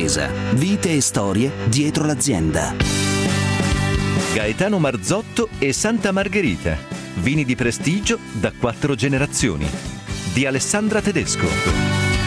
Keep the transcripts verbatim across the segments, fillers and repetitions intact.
impresa. Vite e storie dietro l'azienda. Gaetano Marzotto e Santa Margherita. Vini di prestigio da quattro generazioni. Di Alessandra Tedesco.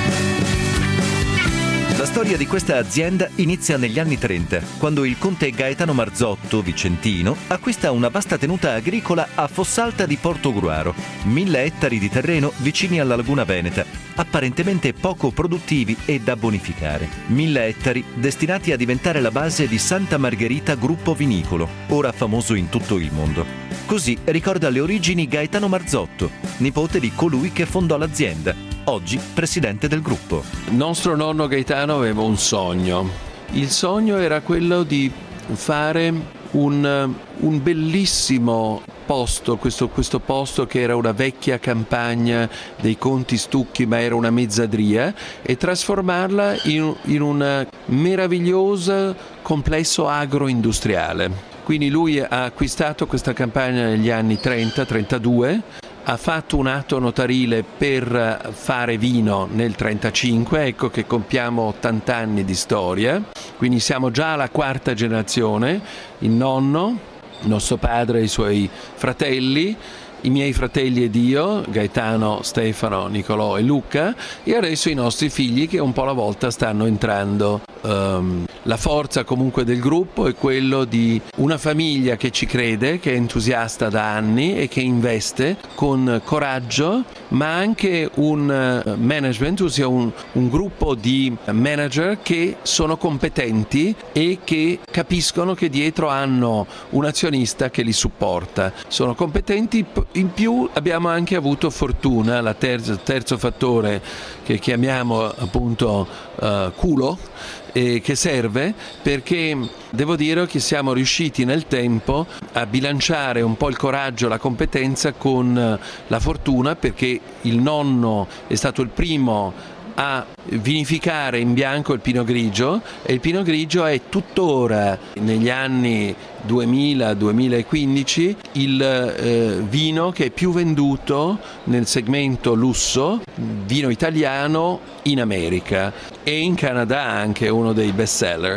La storia di questa azienda inizia negli anni trenta, quando il conte Gaetano Marzotto, vicentino, acquista una vasta tenuta agricola a Fossalta di Portogruaro, mille ettari di terreno vicini alla Laguna Veneta, apparentemente poco produttivi e da bonificare. Mille ettari destinati a diventare la base di Santa Margherita Gruppo Vinicolo, ora famoso in tutto il mondo. Così ricorda le origini Gaetano Marzotto, nipote di colui che fondò l'azienda, oggi presidente del gruppo. Nostro nonno Gaetano aveva un sogno. Il sogno era quello di fare un, un bellissimo posto, questo, questo posto che era una vecchia campagna dei Conti Stucchi, ma era una mezzadria, e trasformarla in, in un meraviglioso complesso agroindustriale. Quindi lui ha acquistato questa campagna negli anni trenta trentadue, ha fatto un atto notarile per fare vino nel trentacinque, ecco che compiamo ottanta anni di storia, quindi siamo già alla quarta generazione, il nonno, nostro padre e i suoi fratelli, i miei fratelli ed io, Gaetano, Stefano, Nicolò e Luca, e adesso i nostri figli che un po' alla volta stanno entrando. Um, la forza comunque del gruppo è quello di una famiglia che ci crede, che è entusiasta da anni e che investe con coraggio, ma anche un management, ossia un, un gruppo di manager che sono competenti e che capiscono che dietro hanno un azionista che li supporta. Sono competenti. In più abbiamo anche avuto fortuna, la terzo, terzo fattore che chiamiamo appunto uh, culo, eh, che serve perché devo dire che siamo riusciti nel tempo a bilanciare un po' il coraggio, la competenza con la fortuna, perché il nonno è stato il primo a vinificare in bianco il Pinot Grigio, e il Pinot Grigio è tuttora negli anni duemila duemilaquindici il eh, vino che è più venduto nel segmento lusso, vino italiano, in America, e in Canada anche uno dei best seller.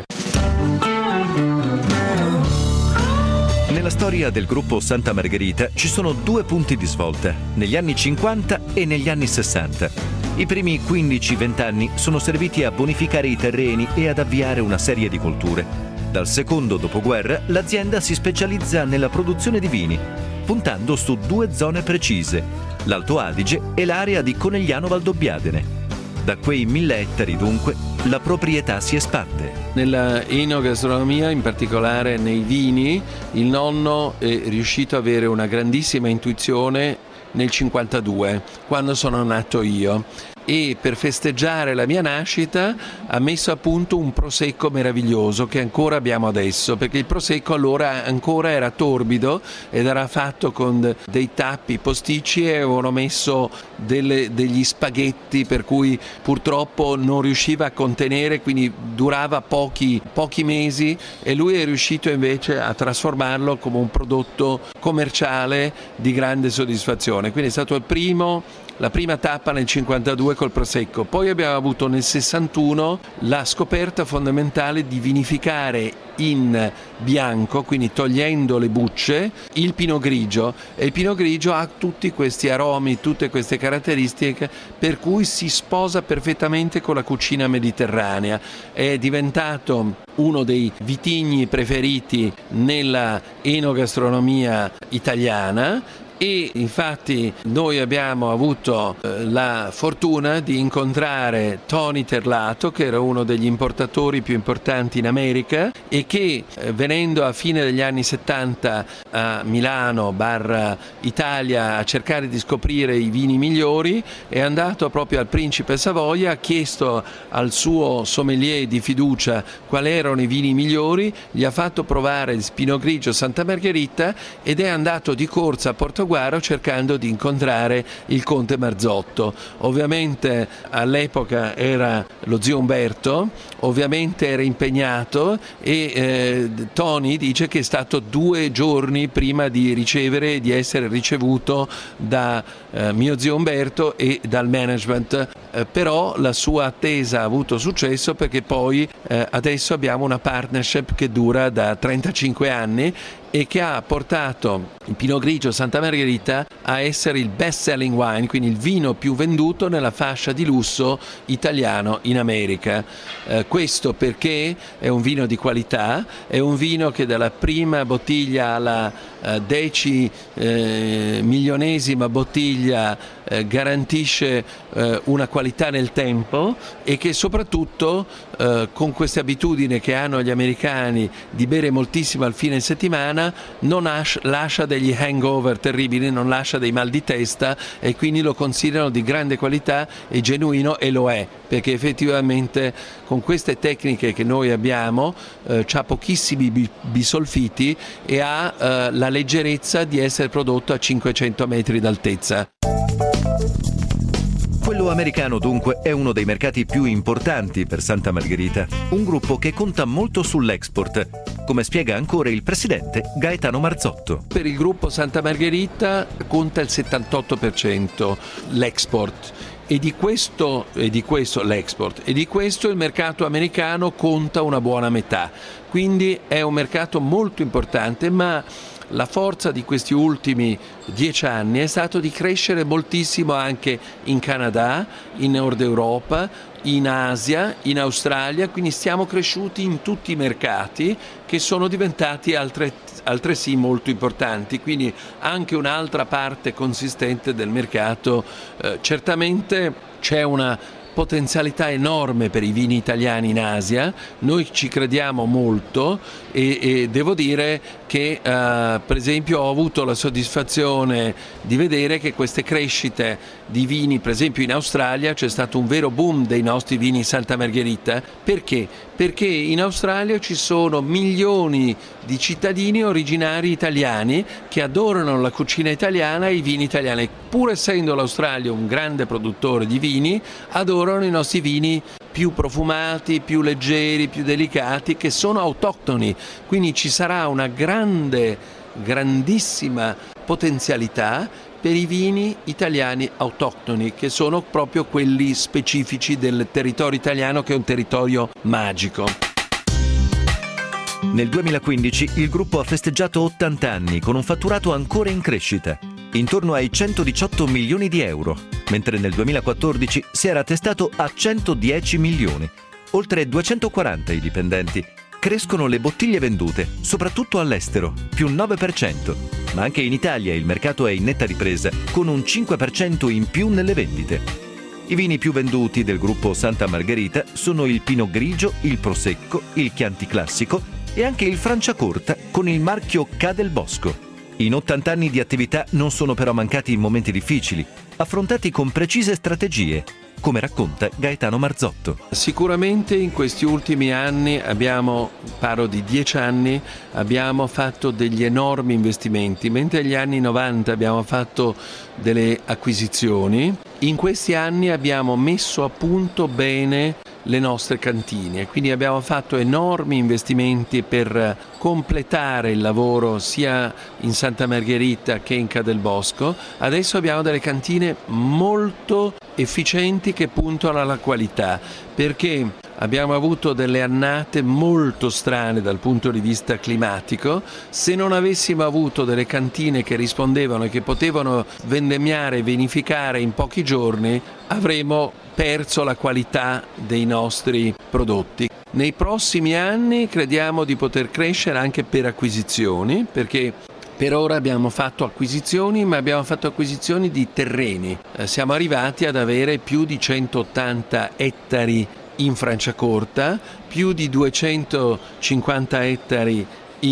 Nella storia del gruppo Santa Margherita ci sono due punti di svolta, negli anni cinquanta e negli anni sessanta. I primi quindici venti anni sono serviti a bonificare i terreni e ad avviare una serie di colture. Dal secondo dopoguerra l'azienda si specializza nella produzione di vini, puntando su due zone precise, l'Alto Adige e l'area di Conegliano Valdobbiadene. Da quei mille ettari dunque la proprietà si espande. Nella enogastronomia, in particolare nei vini, il nonno è riuscito ad avere una grandissima intuizione nel cinquantadue, quando sono nato io, e per festeggiare la mia nascita ha messo a punto un prosecco meraviglioso che ancora abbiamo adesso, perché il prosecco allora ancora era torbido ed era fatto con dei tappi posticci, e avevano messo delle, degli spaghetti per cui purtroppo non riusciva a contenere, quindi durava pochi, pochi mesi, e lui è riuscito invece a trasformarlo come un prodotto commerciale di grande soddisfazione. Quindi è stato il primo La prima tappa nel cinquantadue col Prosecco, poi abbiamo avuto nel sessantuno la scoperta fondamentale di vinificare in bianco, quindi togliendo le bucce, il Pinot Grigio, e il Pinot Grigio ha tutti questi aromi, tutte queste caratteristiche per cui si sposa perfettamente con la cucina mediterranea. È diventato uno dei vitigni preferiti nella enogastronomia italiana. E infatti noi abbiamo avuto eh, la fortuna di incontrare Tony Terlato, che era uno degli importatori più importanti in America, e che eh, venendo a fine degli anni settanta a Milano barra Italia a cercare di scoprire i vini migliori, è andato proprio al Principe Savoia, ha chiesto al suo sommelier di fiducia quali erano i vini migliori, gli ha fatto provare il Pinot Grigio Santa Margherita ed è andato di corsa a Porto Portoguaro cercando di incontrare il conte Marzotto. Ovviamente all'epoca era lo zio Umberto, ovviamente era impegnato e eh, Tony dice che è stato due giorni prima di ricevere, di essere ricevuto da eh, mio zio Umberto e dal management, eh, però la sua attesa ha avuto successo perché poi eh, adesso abbiamo una partnership che dura da trentacinque anni e che ha portato il Pinot Grigio Santa Margherita a essere il best selling wine, quindi il vino più venduto nella fascia di lusso italiano in America. Eh, questo perché è un vino di qualità, è un vino che dalla prima bottiglia alla eh, deci eh, milionesima bottiglia eh, garantisce eh, una qualità nel tempo e che soprattutto eh, con queste abitudini che hanno gli americani di bere moltissimo al fine settimana non as- lascia degli hangover terribili, non lascia dei mal di testa e quindi lo considerano di grande qualità e genuino, e lo è, perché effettivamente con queste tecniche che noi abbiamo eh, ha pochissimi bi- bisolfiti e ha eh, la leggerezza di essere prodotto a cinquecento metri d'altezza. Quello americano dunque è uno dei mercati più importanti per Santa Margherita, un gruppo che conta molto sull'export, come spiega ancora il presidente Gaetano Marzotto. Per il gruppo Santa Margherita conta il settantotto per cento l'export e di questo, e di questo l'export e di questo il mercato americano conta una buona metà, quindi è un mercato molto importante, ma la forza di questi ultimi dieci anni è stato di crescere moltissimo anche in Canada, in Nord Europa, in Asia, in Australia, quindi siamo cresciuti in tutti i mercati che sono diventati altre, altresì molto importanti, quindi anche un'altra parte consistente del mercato. Eh, certamente c'è una potenzialità enorme per i vini italiani in Asia, noi ci crediamo molto e, e devo dire che uh, per esempio ho avuto la soddisfazione di vedere che queste crescite di vini, per esempio in Australia c'è stato un vero boom dei nostri vini Santa Margherita. Perché? Perché in Australia ci sono milioni di cittadini originari italiani che adorano la cucina italiana e i vini italiani. Pur essendo l'Australia un grande produttore di vini, adorano i nostri vini più profumati, più leggeri, più delicati, che sono autoctoni. Quindi ci sarà una grande, grandissima potenzialità per i vini italiani autoctoni, che sono proprio quelli specifici del territorio italiano, che è un territorio magico. Nel duemilaquindici il gruppo ha festeggiato ottanta anni con un fatturato ancora in crescita, intorno ai centodiciotto milioni di euro, mentre nel duemilaquattordici si era attestato a centodieci milioni, oltre duecentoquaranta i dipendenti. Crescono le bottiglie vendute, soprattutto all'estero, più nove per cento, ma anche in Italia il mercato è in netta ripresa, con un cinque per cento in più nelle vendite. I vini più venduti del gruppo Santa Margherita sono il Pinot Grigio, il Prosecco, il Chianti Classico e anche il Franciacorta con il marchio Ca del Bosco. In ottanta anni di attività non sono però mancati momenti difficili, affrontati con precise strategie, come racconta Gaetano Marzotto. Sicuramente in questi ultimi anni abbiamo, parlo di dieci anni, abbiamo fatto degli enormi investimenti, mentre negli anni novanta abbiamo fatto delle acquisizioni. In questi anni abbiamo messo a punto bene le nostre cantine, quindi abbiamo fatto enormi investimenti per completare il lavoro sia in Santa Margherita che in Ca del Bosco. Adesso abbiamo delle cantine molto efficienti che puntano alla qualità, perché abbiamo avuto delle annate molto strane dal punto di vista climatico. Se non avessimo avuto delle cantine che rispondevano e che potevano vendemmiare e vinificare in pochi giorni, avremmo perso la qualità dei nostri prodotti. Nei prossimi anni crediamo di poter crescere anche per acquisizioni, perché per ora abbiamo fatto acquisizioni, ma abbiamo fatto acquisizioni di terreni. Eh, siamo arrivati ad avere più di centottanta ettari in Franciacorta, più di duecentocinquanta ettari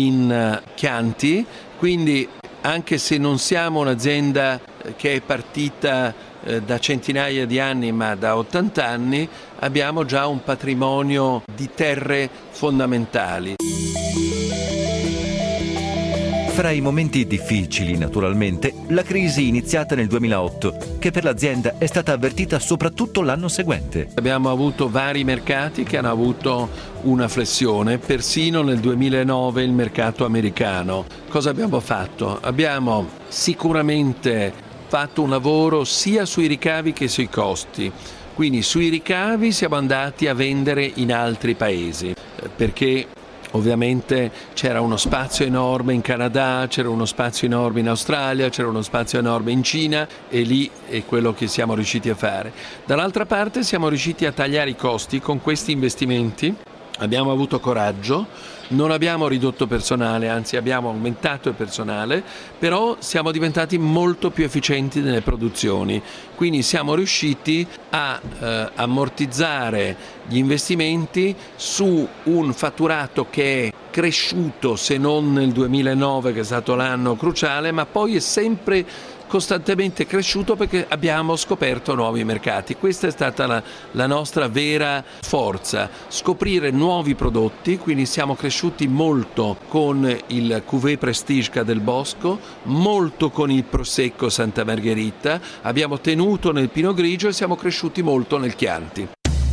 in uh, Chianti, quindi anche se non siamo un'azienda che è partita eh, da centinaia di anni, ma da ottanta anni, abbiamo già un patrimonio di terre fondamentali. Fra i momenti difficili, naturalmente, la crisi iniziata nel duemilaotto, che per l'azienda è stata avvertita soprattutto l'anno seguente. Abbiamo avuto vari mercati che hanno avuto una flessione, persino nel duemilanove il mercato americano. Cosa abbiamo fatto? Abbiamo sicuramente fatto un lavoro sia sui ricavi che sui costi. Quindi sui ricavi siamo andati a vendere in altri paesi, perché ovviamente c'era uno spazio enorme in Canada, c'era uno spazio enorme in Australia, c'era uno spazio enorme in Cina e lì è quello che siamo riusciti a fare. Dall'altra parte siamo riusciti a tagliare i costi con questi investimenti, abbiamo avuto coraggio, non abbiamo ridotto personale, anzi abbiamo aumentato il personale, però siamo diventati molto più efficienti nelle produzioni, quindi siamo riusciti a eh, ammortizzare gli investimenti su un fatturato che è cresciuto, se non nel duemilanove che è stato l'anno cruciale, ma poi è sempre costantemente cresciuto perché abbiamo scoperto nuovi mercati. Questa è stata la, la nostra vera forza, scoprire nuovi prodotti, quindi siamo cresciuti molto con il Cuvée Prestige del Bosco, molto con il Prosecco Santa Margherita, abbiamo tenuto nel Pinot Grigio e siamo cresciuti molto nel Chianti.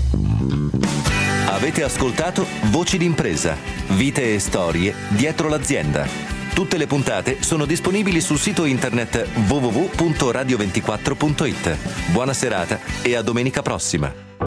Avete ascoltato Voci d'impresa, vite e storie dietro l'azienda. Tutte le puntate sono disponibili sul sito internet w w w punto radio ventiquattro punto it. Buona serata e a domenica prossima.